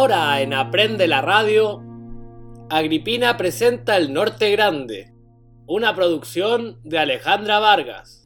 Ahora en Aprende la Radio, Agripina presenta El Norte Grande, una producción de Alejandra Vargas.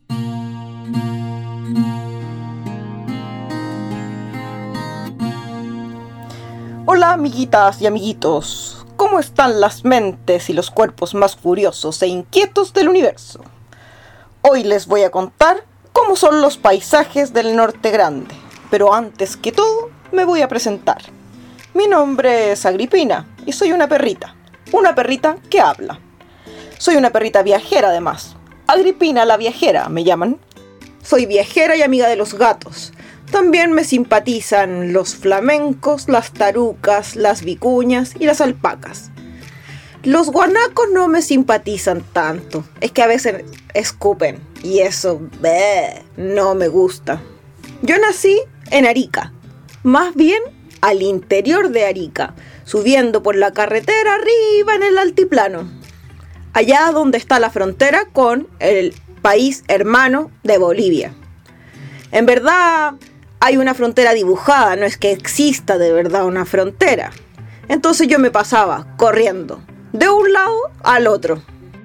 Hola amiguitas y amiguitos, ¿cómo están las mentes y los cuerpos más furiosos e inquietos del universo? Hoy les voy a contar cómo son los paisajes del Norte Grande, pero antes que todo me voy a presentar. Mi nombre es Agripina y soy una perrita que habla. Soy una perrita viajera además, Agripina la viajera me llaman. Soy viajera y amiga de los gatos. También me simpatizan los flamencos, las tarucas, las vicuñas y las alpacas. Los guanacos no me simpatizan tanto, es que a veces escupen y eso no me gusta. Yo nací en Arica, más bien al interior de Arica, subiendo por la carretera arriba en el altiplano, allá donde está la frontera con el país hermano de Bolivia. En verdad hay una frontera dibujada, no es que exista de verdad una frontera. Entonces yo me pasaba corriendo de un lado al otro.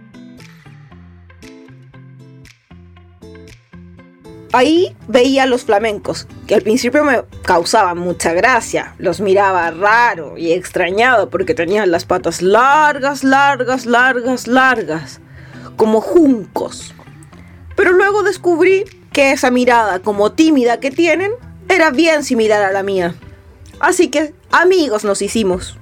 Ahí veía a los flamencos, que al principio me causaban mucha gracia. Los miraba raro y extrañado porque tenían las patas largas, como juncos. Pero luego descubrí que esa mirada como tímida que tienen era bien similar a la mía. Así que amigos nos hicimos.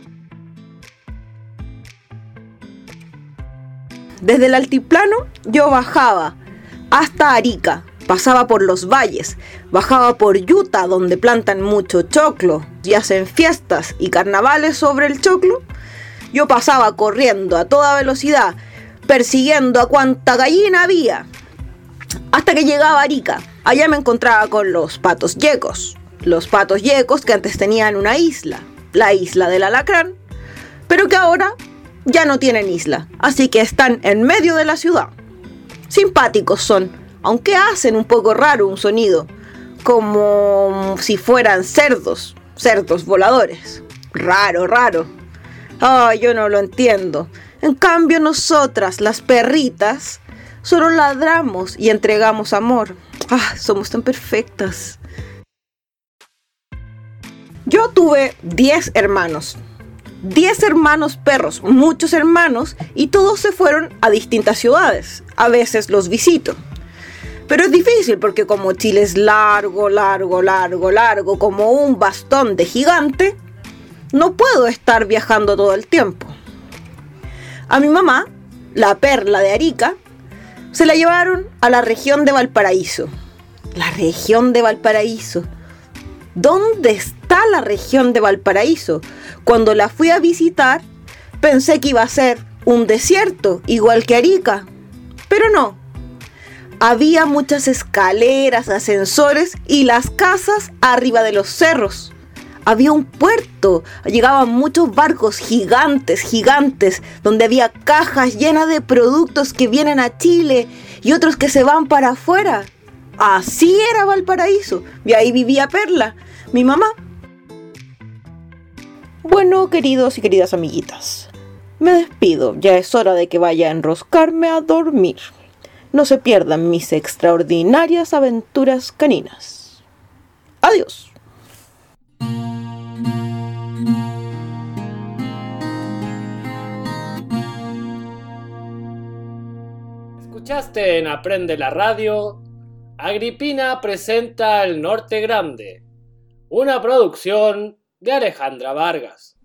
Desde el altiplano yo bajaba hasta Arica, pasaba por los valles, bajaba por Yuta donde plantan mucho choclo y hacen fiestas y carnavales sobre el choclo. Yo pasaba corriendo a toda velocidad, persiguiendo a cuanta gallina había, hasta que llegaba a Arica. Allá me encontraba con los patos yecos que antes tenían una isla, la isla del Alacrán, pero que ahora ya no tienen isla, así que están en medio de la ciudad. Simpáticos son, aunque hacen un poco raro un sonido, como si fueran cerdos voladores. Raro. Ay, yo no lo entiendo. En cambio nosotras, las perritas, solo ladramos y entregamos amor. Somos tan perfectas. Yo tuve 10 hermanos. 10 hermanos perros, muchos hermanos, y todos se fueron a distintas ciudades. A veces los visito. Pero es difícil porque como Chile es largo, como un bastón de gigante, no puedo estar viajando todo el tiempo. A mi mamá, la Perla de Arica, se la llevaron a la región de Valparaíso. La región de Valparaíso. ¿Dónde está la región de Valparaíso? Cuando la fui a visitar, pensé que iba a ser un desierto, igual que Arica. Pero no. Había muchas escaleras, ascensores y las casas arriba de los cerros. Había un puerto, llegaban muchos barcos gigantes, donde había cajas llenas de productos que vienen a Chile y otros que se van para afuera. Así era Valparaíso, y ahí vivía Perla, mi mamá. Bueno, queridos y queridas amiguitas, me despido, ya es hora de que vaya a enroscarme a dormir. No se pierdan mis extraordinarias aventuras caninas. Adiós. Escuchaste en Aprende la Radio, Agripina presenta El Norte Grande, una producción de Alejandra Vargas.